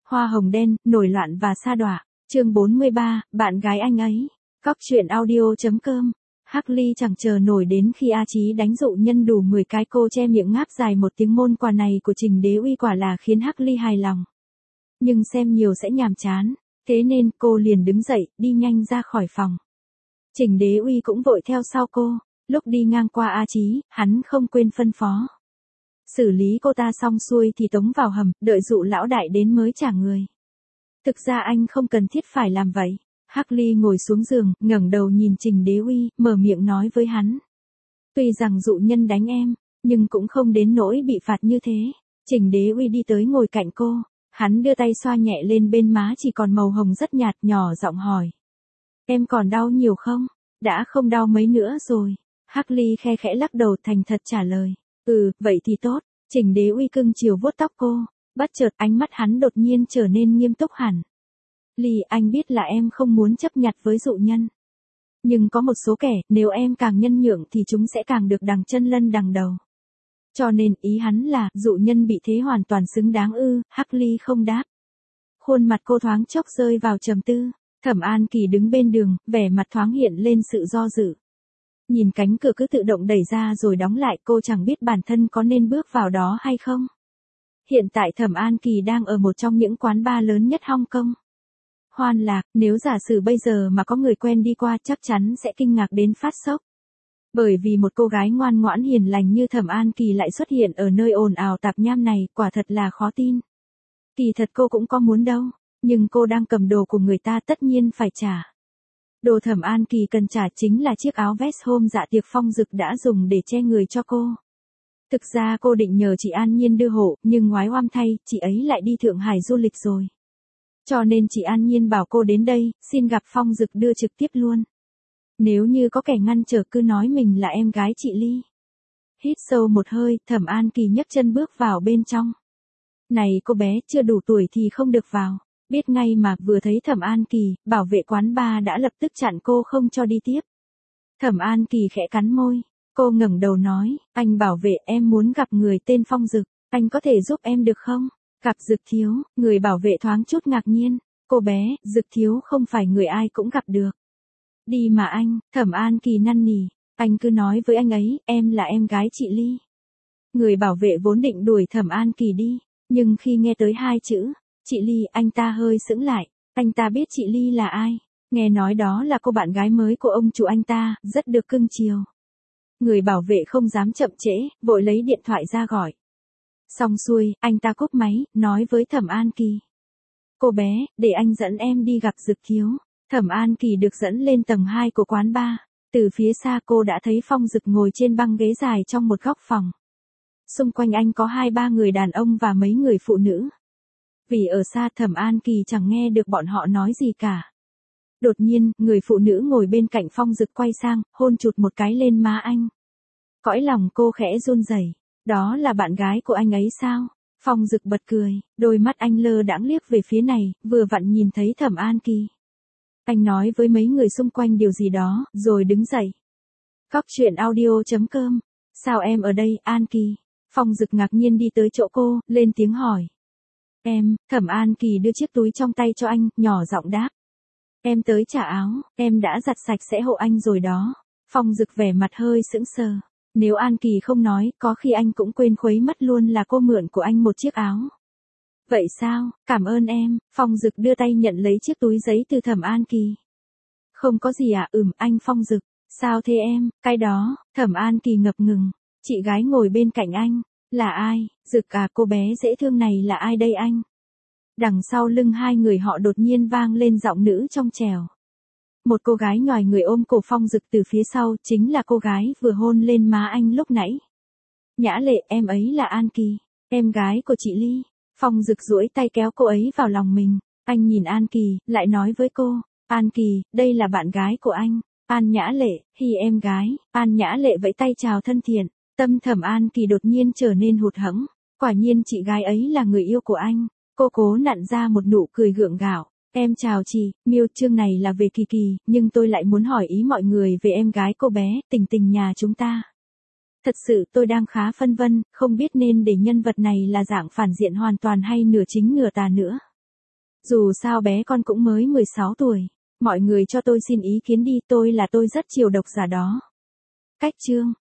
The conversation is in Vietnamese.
Hoa hồng đen, nổi loạn và sa đọa. Chương 43, bạn gái anh ấy. Cóc truyện audio.com. Hắc Ly chẳng chờ nổi đến khi A Chí đánh dụ nhân đủ 10 cái, cô che miệng ngáp dài một tiếng. Môn quà này của Trình Đế Uy quả là khiến Hắc Ly hài lòng. Nhưng xem nhiều sẽ nhàm chán, thế nên cô liền đứng dậy, đi nhanh ra khỏi phòng. Trình Đế Uy cũng vội theo sau cô. Lúc đi ngang qua A Chí, hắn không quên phân phó. Xử lý cô ta xong xuôi thì tống vào hầm, đợi dụ lão đại đến mới trả người. Thực ra anh không cần thiết phải làm vậy. Hắc Ly ngồi xuống giường, ngẩng đầu nhìn Trình Đế Uy, mở miệng nói với hắn. Tuy rằng dụ nhân đánh em, nhưng cũng không đến nỗi bị phạt như thế. Trình Đế Uy đi tới ngồi cạnh cô, hắn đưa tay xoa nhẹ lên bên má chỉ còn màu hồng rất nhạt, nhỏ giọng hỏi. Em còn đau nhiều không? Đã không đau mấy nữa rồi. Hắc Ly khe khẽ lắc đầu, thành thật trả lời. Vậy thì tốt. Trình Đế Uy cưng chiều vuốt tóc cô, bất chợt ánh mắt hắn đột nhiên trở nên nghiêm túc hẳn. Ly, anh biết là em không muốn chấp nhặt với dụ nhân. Nhưng có một số kẻ, nếu em càng nhân nhượng thì chúng sẽ càng được đằng chân lân đằng đầu. Cho nên ý hắn là, dụ nhân bị thế hoàn toàn xứng đáng ư? Hắc Ly không đáp. Khuôn mặt cô thoáng chốc rơi vào trầm tư. Thẩm An Kỳ đứng bên đường, vẻ mặt thoáng hiện lên sự do dự. Nhìn cánh cửa cứ tự động đẩy ra rồi đóng lại, cô chẳng biết bản thân có nên bước vào đó hay không. Hiện tại Thẩm An Kỳ đang ở một trong những quán bar lớn nhất Hong Kong. Hoan Lạc, nếu giả sử bây giờ mà có người quen đi qua chắc chắn sẽ kinh ngạc đến phát sốc. Bởi vì một cô gái ngoan ngoãn hiền lành như Thẩm An Kỳ lại xuất hiện ở nơi ồn ào tạp nham này, quả thật là khó tin. Kỳ thật cô cũng có muốn đâu, nhưng cô đang cầm đồ của người ta tất nhiên phải trả. Đồ Thẩm An Kỳ cần trả chính là chiếc áo vest hôm dạ tiệc Phong Dực đã dùng để che người cho cô. Thực ra cô định nhờ chị An Nhiên đưa hộ, nhưng ngoái oăm thay, chị ấy lại đi Thượng Hải du lịch rồi. Cho nên chị An Nhiên bảo cô đến đây, xin gặp Phong Dực đưa trực tiếp luôn. Nếu như có kẻ ngăn trở cứ nói mình là em gái chị Ly. Hít sâu một hơi, Thẩm An Kỳ nhấc chân bước vào bên trong. Này cô bé, chưa đủ tuổi thì không được vào. Biết ngay mà, vừa thấy Thẩm An Kỳ, bảo vệ quán bar đã lập tức chặn cô không cho đi tiếp. Thẩm An Kỳ khẽ cắn môi, cô ngẩng đầu nói, anh bảo vệ, em muốn gặp người tên Phong Dực, anh có thể giúp em được không? Gặp Dực thiếu, người bảo vệ thoáng chút ngạc nhiên, cô bé, Dực thiếu không phải người ai cũng gặp được. Đi mà anh, Thẩm An Kỳ năn nỉ, anh cứ nói với anh ấy, em là em gái chị Ly. Người bảo vệ vốn định đuổi Thẩm An Kỳ đi, nhưng khi nghe tới hai chữ chị Ly, anh ta hơi sững lại. Anh ta biết chị Ly là ai, nghe nói đó là cô bạn gái mới của ông chủ anh ta, rất được cưng chiều. Người bảo vệ không dám chậm trễ, vội lấy điện thoại ra gọi. Xong xuôi, anh ta cúp máy, nói với Thẩm An Kỳ. Cô bé, để anh dẫn em đi gặp Dực thiếu. Thẩm An Kỳ được dẫn lên tầng 2 của quán bar. Từ phía xa cô đã thấy Phong Dực ngồi trên băng ghế dài trong một góc phòng. Xung quanh anh có 2-3 người đàn ông và mấy người phụ nữ. Vì ở xa Thẩm An Kỳ chẳng nghe được bọn họ nói gì cả. Đột nhiên, người phụ nữ ngồi bên cạnh Phong Dực quay sang, hôn chụt một cái lên má anh. Cõi lòng cô khẽ run rẩy. Đó là bạn gái của anh ấy sao? Phong Dực bật cười, đôi mắt anh lơ đãng liếc về phía này, vừa vặn nhìn thấy Thẩm An Kỳ. Anh nói với mấy người xung quanh điều gì đó, rồi đứng dậy. Cóc truyện audio.com. Sao em ở đây, An Kỳ? Phong Dực ngạc nhiên đi tới chỗ cô, lên tiếng hỏi. Thẩm An Kỳ đưa chiếc túi trong tay cho anh, nhỏ giọng đáp. Em tới trả áo, em đã giặt sạch sẽ hộ anh rồi đó. Phong Dực vẻ mặt hơi sững sờ. Nếu An Kỳ không nói, có khi anh cũng quên khuấy mất luôn là cô mượn của anh một chiếc áo. Vậy sao, cảm ơn em. Phong Dực đưa tay nhận lấy chiếc túi giấy từ Thẩm An Kỳ. Không có gì à, anh Phong Dực. Sao thế em? Cái đó, Thẩm An Kỳ ngập ngừng. Chị gái ngồi bên cạnh anh. Là ai? Dực à, cô bé dễ thương này là ai đây anh? Đằng sau lưng hai người họ đột nhiên vang lên giọng nữ trong trẻo. Một cô gái nhòi người ôm cổ Phong Dực từ phía sau, chính là cô gái vừa hôn lên má anh lúc nãy. Nhã Lệ, em ấy là An Kỳ, em gái của chị Ly. Phong Dực duỗi tay kéo cô ấy vào lòng mình. Anh nhìn An Kỳ, lại nói với cô. An Kỳ, đây là bạn gái của anh. An Nhã Lệ, hi em gái. An Nhã Lệ vẫy tay chào thân thiện. Tâm Thẩm An Kỳ đột nhiên trở nên hụt hẫng. Quả nhiên chị gái ấy là người yêu của anh. Cô cố nặn ra một nụ cười gượng gạo. Em chào chị, Miêu, chương này là về Kỳ Kỳ, nhưng tôi lại muốn hỏi ý mọi người về em gái cô bé, Tình Tình nhà chúng ta. Thật sự tôi đang khá phân vân, không biết nên để nhân vật này là dạng phản diện hoàn toàn hay nửa chính nửa tà nữa. Dù sao bé con cũng mới 16 tuổi. Mọi người cho tôi xin ý kiến đi, tôi rất chiều độc giả đó. Cách chương